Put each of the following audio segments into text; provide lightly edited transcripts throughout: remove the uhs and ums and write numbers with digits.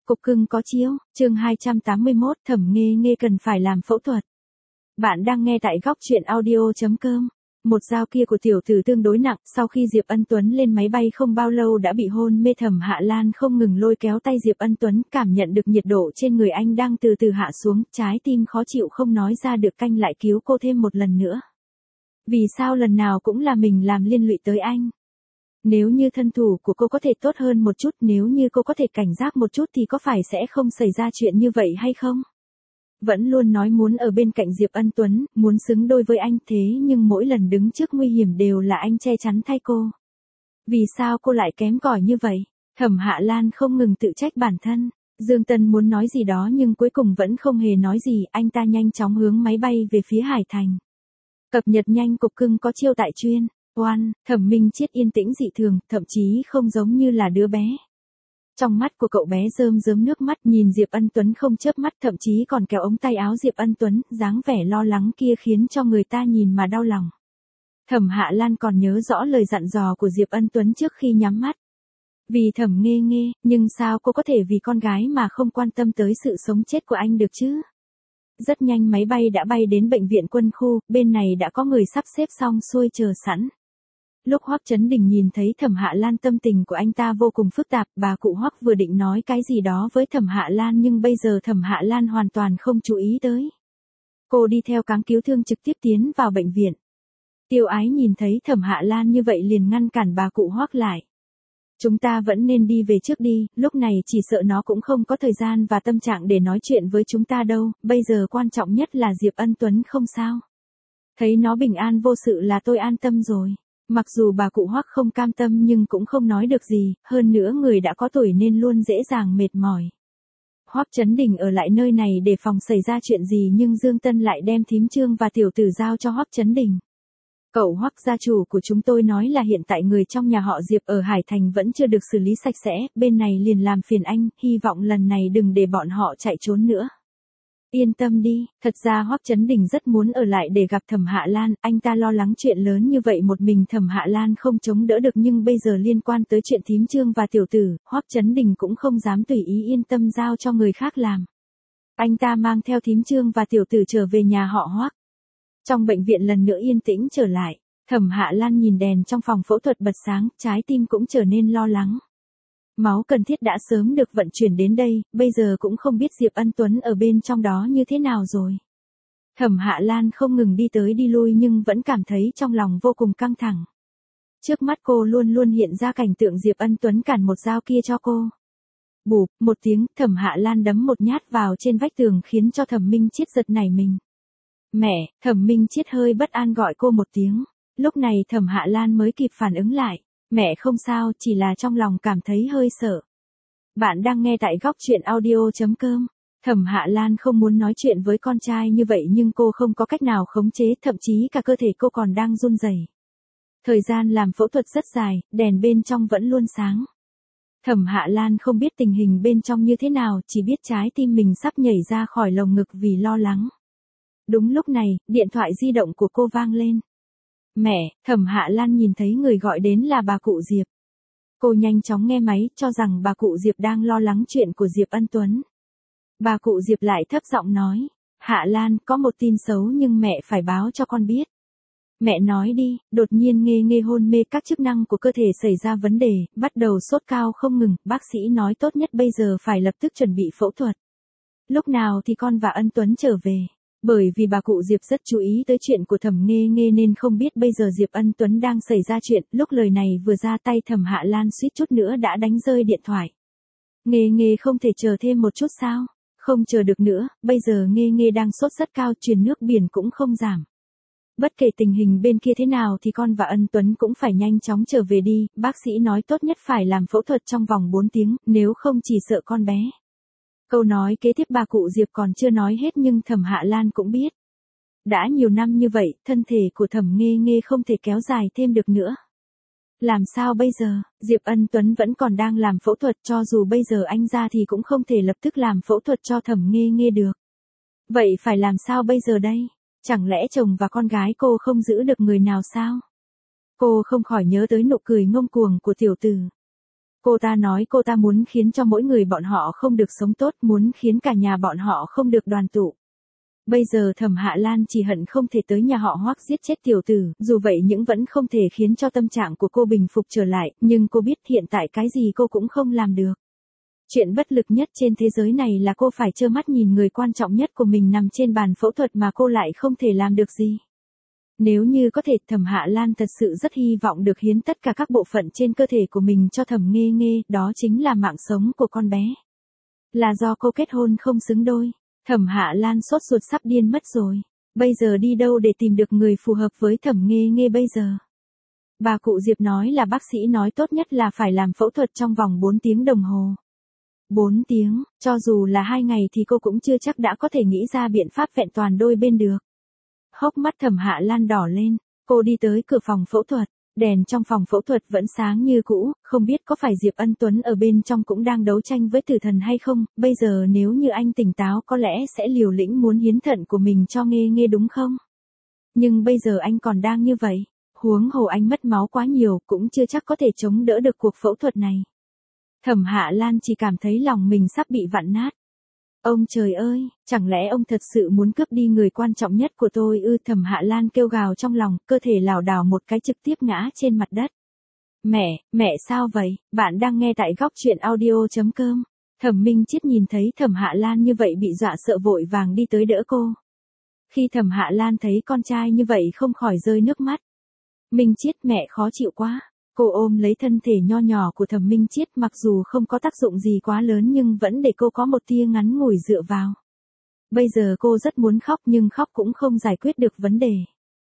Cục cưng có chiếu, chương 281, Thẩm Nghê Nghê cần phải làm phẫu thuật. Bạn đang nghe tại góc truyện audio.com. Một dao kia của tiểu tử tương đối nặng, sau khi Diệp Ân Tuấn lên máy bay không bao lâu đã bị hôn mê. Thẩm Hạ Lan không ngừng lôi kéo tay Diệp Ân Tuấn, cảm nhận được nhiệt độ trên người anh đang từ từ hạ xuống, trái tim khó chịu không nói ra được, canh lại cứu cô thêm một lần nữa. Vì sao lần nào cũng là mình làm liên lụy tới anh? Nếu như thân thủ của cô có thể tốt hơn một chút, nếu như cô có thể cảnh giác một chút thì có phải sẽ không xảy ra chuyện như vậy hay không? Vẫn luôn nói muốn ở bên cạnh Diệp Ân Tuấn, muốn xứng đôi với anh, thế nhưng mỗi lần đứng trước nguy hiểm đều là anh che chắn thay cô. Vì sao cô lại kém cỏi như vậy? Thẩm Hạ Lan không ngừng tự trách bản thân. Dương Tân muốn nói gì đó nhưng cuối cùng vẫn không hề nói gì, anh ta nhanh chóng hướng máy bay về phía Hải Thành. Cập nhật nhanh, cục cưng có chiêu tại chuyên. Thẩm Minh Chiết yên tĩnh dị thường, thậm chí không giống như là đứa bé. Trong mắt của cậu bé rơm rớm nước mắt, nhìn Diệp Ân Tuấn không chớp mắt, thậm chí còn kéo ống tay áo Diệp Ân Tuấn, dáng vẻ lo lắng kia khiến cho người ta nhìn mà đau lòng. Thẩm Hạ Lan còn nhớ rõ lời dặn dò của Diệp Ân Tuấn trước khi nhắm mắt. Vì Thẩm Nghê Nghê, nhưng sao cô có thể vì con gái mà không quan tâm tới sự sống chết của anh được chứ? Rất nhanh máy bay đã bay đến bệnh viện quân khu, bên này đã có người sắp xếp xong xuôi chờ sẵn. Lúc Hoắc Chấn Đình nhìn thấy Thẩm Hạ Lan, tâm tình của anh ta vô cùng phức tạp, bà cụ Hoắc vừa định nói cái gì đó với Thẩm Hạ Lan nhưng bây giờ Thẩm Hạ Lan hoàn toàn không chú ý tới. Cô đi theo cáng cứu thương trực tiếp tiến vào bệnh viện. Tiêu Ái nhìn thấy Thẩm Hạ Lan như vậy liền ngăn cản bà cụ Hoắc lại. Chúng ta vẫn nên đi về trước đi, lúc này chỉ sợ nó cũng không có thời gian và tâm trạng để nói chuyện với chúng ta đâu, bây giờ quan trọng nhất là Diệp Ân Tuấn không sao. Thấy nó bình an vô sự là tôi an tâm rồi. Mặc dù bà cụ Hoắc không cam tâm nhưng cũng không nói được gì, hơn nữa người đã có tuổi nên luôn dễ dàng mệt mỏi. Hoắc Chấn Đình ở lại nơi này để phòng xảy ra chuyện gì nhưng Dương Tân lại đem thím Trương và tiểu tử giao cho Hoắc Chấn Đình. Cậu Hoắc gia chủ của chúng tôi nói là hiện tại người trong nhà họ Diệp ở Hải Thành vẫn chưa được xử lý sạch sẽ, bên này liền làm phiền anh, hy vọng lần này đừng để bọn họ chạy trốn nữa. Yên tâm đi, thật ra Hoắc Chấn Đình rất muốn ở lại để gặp Thẩm Hạ Lan, anh ta lo lắng chuyện lớn như vậy một mình Thẩm Hạ Lan không chống đỡ được nhưng bây giờ liên quan tới chuyện thím Trương và tiểu tử, Hoắc Chấn Đình cũng không dám tùy ý yên tâm giao cho người khác làm. Anh ta mang theo thím Trương và tiểu tử trở về nhà họ Hoắc. Trong bệnh viện lần nữa yên tĩnh trở lại, Thẩm Hạ Lan nhìn đèn trong phòng phẫu thuật bật sáng, trái tim cũng trở nên lo lắng. Máu cần thiết đã sớm được vận chuyển đến đây, bây giờ cũng không biết Diệp Ân Tuấn ở bên trong đó như thế nào rồi. Thẩm Hạ Lan không ngừng đi tới đi lui nhưng vẫn cảm thấy trong lòng vô cùng căng thẳng. Trước mắt cô luôn luôn hiện ra cảnh tượng Diệp Ân Tuấn cản một dao kia cho cô. Bụp, một tiếng, Thẩm Hạ Lan đấm một nhát vào trên vách tường khiến cho Thẩm Minh Chiết giật nảy mình. Mẹ, Thẩm Minh Chiết hơi bất an gọi cô một tiếng. Lúc này Thẩm Hạ Lan mới kịp phản ứng lại. Mẹ không sao, chỉ là trong lòng cảm thấy hơi sợ. Bạn đang nghe tại góc truyện audio.com. Thẩm Hạ Lan không muốn nói chuyện với con trai như vậy nhưng cô không có cách nào khống chế, thậm chí cả cơ thể cô còn đang run rẩy. Thời gian làm phẫu thuật rất dài, đèn bên trong vẫn luôn sáng. Thẩm Hạ Lan không biết tình hình bên trong như thế nào, chỉ biết trái tim mình sắp nhảy ra khỏi lồng ngực vì lo lắng. Đúng lúc này, điện thoại di động của cô vang lên. Mẹ, Thẩm Hạ Lan nhìn thấy người gọi đến là bà cụ Diệp. Cô nhanh chóng nghe máy, cho rằng bà cụ Diệp đang lo lắng chuyện của Diệp Ân Tuấn. Bà cụ Diệp lại thấp giọng nói, Hạ Lan, có một tin xấu nhưng mẹ phải báo cho con biết. Mẹ nói đi, đột nhiên Nghê Nghê hôn mê, các chức năng của cơ thể xảy ra vấn đề, bắt đầu sốt cao không ngừng, bác sĩ nói tốt nhất bây giờ phải lập tức chuẩn bị phẫu thuật. Lúc nào thì con và Ân Tuấn trở về? Bởi vì bà cụ Diệp rất chú ý tới chuyện của Thẩm Nghê Nghê nên không biết bây giờ Diệp Ân Tuấn đang xảy ra chuyện, lúc lời này vừa ra tay Thẩm Hạ Lan suýt chút nữa đã đánh rơi điện thoại. Nghê Nghê không thể chờ thêm một chút sao? Không chờ được nữa, bây giờ Nghê Nghê đang sốt rất cao, truyền nước biển cũng không giảm. Bất kể tình hình bên kia thế nào thì con và Ân Tuấn cũng phải nhanh chóng trở về đi, bác sĩ nói tốt nhất phải làm phẫu thuật trong vòng 4 tiếng, nếu không chỉ sợ con bé. Câu nói kế tiếp bà cụ Diệp còn chưa nói hết nhưng Thẩm Hạ Lan cũng biết. Đã nhiều năm như vậy, thân thể của Thẩm Nghê Nghê không thể kéo dài thêm được nữa. Làm sao bây giờ, Diệp Ân Tuấn vẫn còn đang làm phẫu thuật, cho dù bây giờ anh ra thì cũng không thể lập tức làm phẫu thuật cho Thẩm Nghê Nghê được. Vậy phải làm sao bây giờ đây? Chẳng lẽ chồng và con gái cô không giữ được người nào sao? Cô không khỏi nhớ tới nụ cười ngông cuồng của tiểu tử. Cô ta nói cô ta muốn khiến cho mỗi người bọn họ không được sống tốt, muốn khiến cả nhà bọn họ không được đoàn tụ. Bây giờ Thẩm Hạ Lan chỉ hận không thể tới nhà họ Hoắc giết chết tiểu tử, dù vậy nhưng vẫn không thể khiến cho tâm trạng của cô bình phục trở lại, nhưng cô biết hiện tại cái gì cô cũng không làm được. Chuyện bất lực nhất trên thế giới này là cô phải trơ mắt nhìn người quan trọng nhất của mình nằm trên bàn phẫu thuật mà cô lại không thể làm được gì. Nếu như có thể, Thẩm Hạ Lan thật sự rất hy vọng được hiến tất cả các bộ phận trên cơ thể của mình cho Thẩm Nghê Nghê, đó chính là mạng sống của con bé. Là do cô kết hôn không xứng đôi. Thẩm Hạ Lan sốt ruột sắp điên mất rồi. Bây giờ đi đâu để tìm được người phù hợp với Thẩm Nghê Nghê bây giờ? Bà cụ Diệp nói là bác sĩ nói tốt nhất là phải làm phẫu thuật trong vòng 4 tiếng đồng hồ. 4 tiếng, cho dù là 2 ngày thì cô cũng chưa chắc đã có thể nghĩ ra biện pháp vẹn toàn đôi bên được. Hốc mắt Thẩm Hạ Lan đỏ lên, cô đi tới cửa phòng phẫu thuật, đèn trong phòng phẫu thuật vẫn sáng như cũ, không biết có phải Diệp Ân Tuấn ở bên trong cũng đang đấu tranh với tử thần hay không, bây giờ nếu như anh tỉnh táo có lẽ sẽ liều lĩnh muốn hiến thận của mình cho Nghê Nghê đúng không? Nhưng bây giờ anh còn đang như vậy, huống hồ anh mất máu quá nhiều cũng chưa chắc có thể chống đỡ được cuộc phẫu thuật này. Thẩm Hạ Lan chỉ cảm thấy lòng mình sắp bị vặn nát. Ông trời ơi, chẳng lẽ ông thật sự muốn cướp đi người quan trọng nhất của tôi ư? Thẩm Hạ Lan kêu gào trong lòng, cơ thể lảo đảo một cái trực tiếp ngã trên mặt đất. Mẹ sao vậy? Bạn đang nghe tại góc truyện audio.com. Thẩm Minh Chiết nhìn thấy Thẩm Hạ Lan như vậy bị dọa sợ vội vàng đi tới đỡ cô. Khi Thẩm Hạ Lan thấy con trai như vậy không khỏi rơi nước mắt. Minh Chiết, mẹ khó chịu quá. Cô ôm lấy thân thể nho nhỏ của Thẩm Minh Chiết, mặc dù không có tác dụng gì quá lớn nhưng vẫn để cô có một tia ngắn ngủi dựa vào. Bây giờ cô rất muốn khóc nhưng khóc cũng không giải quyết được vấn đề.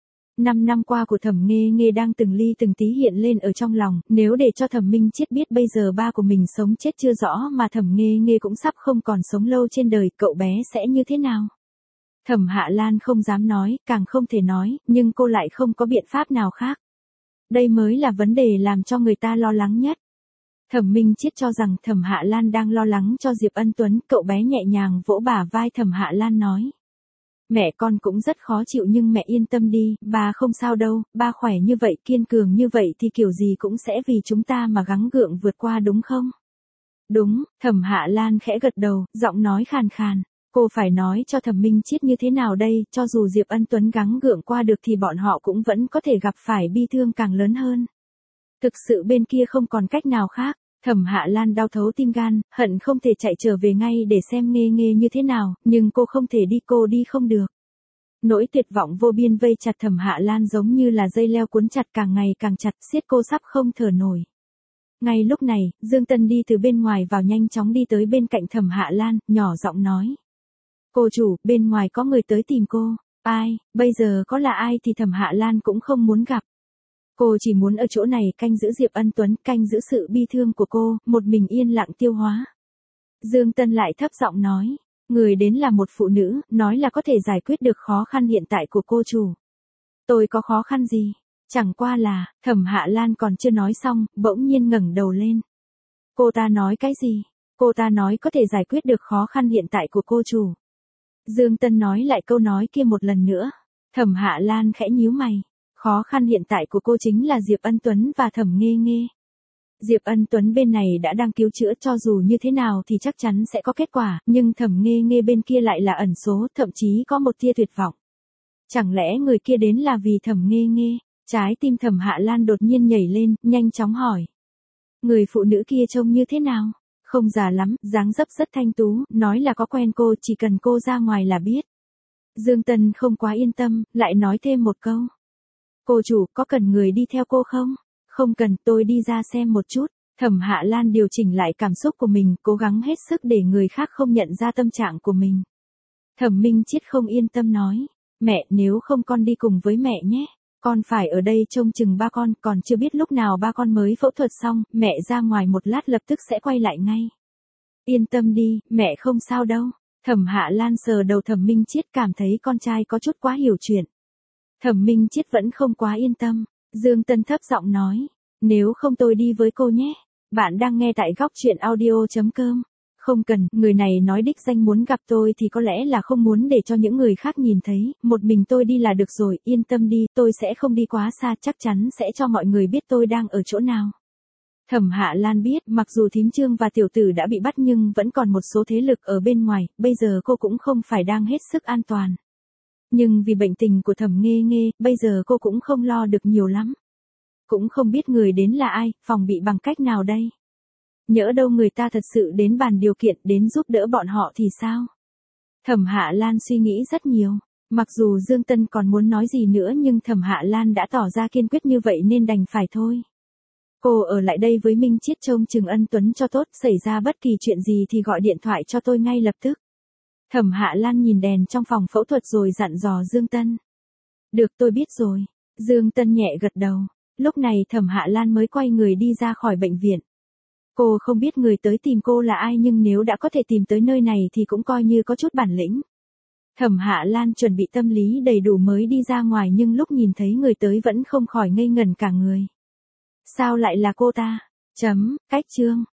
5 năm qua của Thẩm Nghê Nghê đang từng ly từng tí hiện lên ở trong lòng, nếu để cho Thẩm Minh Chiết biết bây giờ ba của mình sống chết chưa rõ mà Thẩm Nghê Nghê cũng sắp không còn sống lâu trên đời, cậu bé sẽ như thế nào? Thẩm Hạ Lan không dám nói, càng không thể nói, nhưng cô lại không có biện pháp nào khác. Đây mới là vấn đề làm cho người ta lo lắng nhất. Thẩm Minh Chiết cho rằng Thẩm Hạ Lan đang lo lắng cho Diệp Ân Tuấn, cậu bé nhẹ nhàng vỗ bả vai Thẩm Hạ Lan nói. Mẹ con cũng rất khó chịu nhưng mẹ yên tâm đi, ba không sao đâu, ba khỏe như vậy, kiên cường như vậy thì kiểu gì cũng sẽ vì chúng ta mà gắng gượng vượt qua đúng không? Đúng, Thẩm Hạ Lan khẽ gật đầu, giọng nói khàn khàn. Cô phải nói cho Thẩm Minh Chiết như thế nào đây, cho dù Diệp Ân Tuấn gắng gượng qua được thì bọn họ cũng vẫn có thể gặp phải bi thương càng lớn hơn. Thực sự bên kia không còn cách nào khác, Thẩm Hạ Lan đau thấu tim gan, hận không thể chạy trở về ngay để xem Nghê Nghê như thế nào, nhưng cô không thể đi, cô đi không được. Nỗi tuyệt vọng vô biên vây chặt Thẩm Hạ Lan giống như là dây leo cuốn chặt càng ngày càng chặt, siết cô sắp không thở nổi. Ngay lúc này, Dương Tân đi từ bên ngoài vào nhanh chóng đi tới bên cạnh Thẩm Hạ Lan, nhỏ giọng nói. Cô chủ, bên ngoài có người tới tìm cô. Ai, bây giờ có là ai thì Thẩm Hạ Lan cũng không muốn gặp. Cô chỉ muốn ở chỗ này canh giữ Diệp Ân Tuấn, canh giữ sự bi thương của cô, một mình yên lặng tiêu hóa. Dương Tân lại thấp giọng nói, người đến là một phụ nữ, nói là có thể giải quyết được khó khăn hiện tại của cô chủ. Tôi có khó khăn gì? Chẳng qua là, Thẩm Hạ Lan còn chưa nói xong, bỗng nhiên ngẩng đầu lên. Cô ta nói cái gì? Cô ta nói có thể giải quyết được khó khăn hiện tại của cô chủ. Dương Tân nói lại câu nói kia một lần nữa. Thẩm Hạ Lan khẽ nhíu mày. Khó khăn hiện tại của cô chính là Diệp Ân Tuấn và Thẩm Nghê Nghê. Diệp Ân Tuấn bên này đã đang cứu chữa, cho dù như thế nào thì chắc chắn sẽ có kết quả, nhưng Thẩm Nghê Nghê bên kia lại là ẩn số, thậm chí có một tia tuyệt vọng. Chẳng lẽ người kia đến là vì Thẩm Nghê Nghê? Trái tim Thẩm Hạ Lan đột nhiên nhảy lên, nhanh chóng hỏi. Người phụ nữ kia trông như thế nào? Không già lắm, dáng dấp rất thanh tú, nói là có quen cô, chỉ cần cô ra ngoài là biết. Dương Tân không quá yên tâm, lại nói thêm một câu. Cô chủ, có cần người đi theo cô không? Không cần, tôi đi ra xem một chút. Thẩm Hạ Lan điều chỉnh lại cảm xúc của mình, cố gắng hết sức để người khác không nhận ra tâm trạng của mình. Thẩm Minh Chiết không yên tâm nói. Mẹ, nếu không con đi cùng với mẹ nhé. Con phải ở đây trông chừng ba con, còn chưa biết lúc nào ba con mới phẫu thuật xong, mẹ ra ngoài một lát lập tức sẽ quay lại ngay. Yên tâm đi, mẹ không sao đâu. Thẩm Hạ Lan sờ đầu Thẩm Minh Chiết, cảm thấy con trai có chút quá hiểu chuyện. Thẩm Minh Chiết vẫn không quá yên tâm. Dương Tân thấp giọng nói. Nếu không tôi đi với cô nhé. Bạn đang nghe tại góc truyện audio.com. Không cần, người này nói đích danh muốn gặp tôi thì có lẽ là không muốn để cho những người khác nhìn thấy, một mình tôi đi là được rồi, yên tâm đi, tôi sẽ không đi quá xa, chắc chắn sẽ cho mọi người biết tôi đang ở chỗ nào. Thẩm Hạ Lan biết, mặc dù thím Trương và tiểu tử đã bị bắt nhưng vẫn còn một số thế lực ở bên ngoài, bây giờ cô cũng không phải đang hết sức an toàn. Nhưng vì bệnh tình của Thẩm Nghê Nghê, bây giờ cô cũng không lo được nhiều lắm. Cũng không biết người đến là ai, phòng bị bằng cách nào đây. Nhỡ đâu người ta thật sự đến bàn điều kiện đến giúp đỡ bọn họ thì sao? Thẩm Hạ Lan suy nghĩ rất nhiều. Mặc dù Dương Tân còn muốn nói gì nữa nhưng Thẩm Hạ Lan đã tỏ ra kiên quyết như vậy nên đành phải thôi. Cô ở lại đây với Minh Chiết trông chừng Ân Tuấn cho tốt, xảy ra bất kỳ chuyện gì thì gọi điện thoại cho tôi ngay lập tức. Thẩm Hạ Lan nhìn đèn trong phòng phẫu thuật rồi dặn dò Dương Tân. Được, tôi biết rồi. Dương Tân nhẹ gật đầu. Lúc này Thẩm Hạ Lan mới quay người đi ra khỏi bệnh viện. Cô không biết người tới tìm cô là ai nhưng nếu đã có thể tìm tới nơi này thì cũng coi như có chút bản lĩnh. Thẩm Hạ Lan chuẩn bị tâm lý đầy đủ mới đi ra ngoài nhưng lúc nhìn thấy người tới vẫn không khỏi ngây ngẩn cả người. Sao lại là cô ta? Cách chương.